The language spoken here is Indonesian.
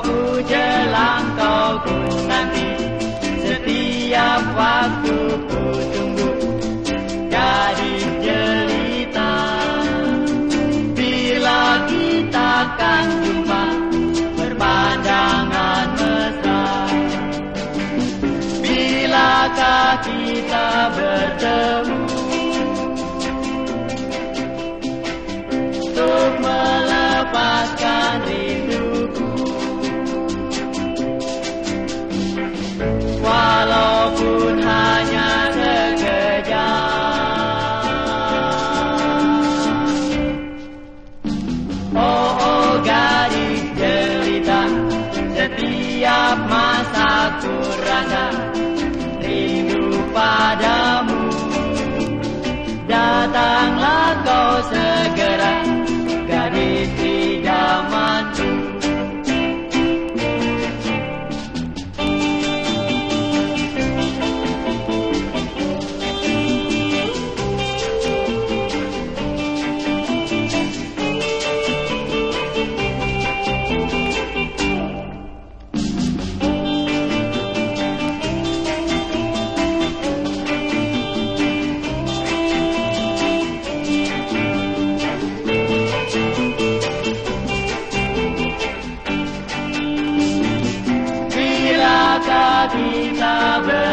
ku jelang kau ku nanti, setiap waktu ku tunggu gadis jelita. Bila kita akan jumpa berpandangan mesra, bilakah kita bertemu untuk melepaskan rinduku. Walaupun hanya sekejap. Oh, oh gadis jelita, setiap masa ku rasa rindu padamu. Datanglah kau segera, gadis idamanku. Kita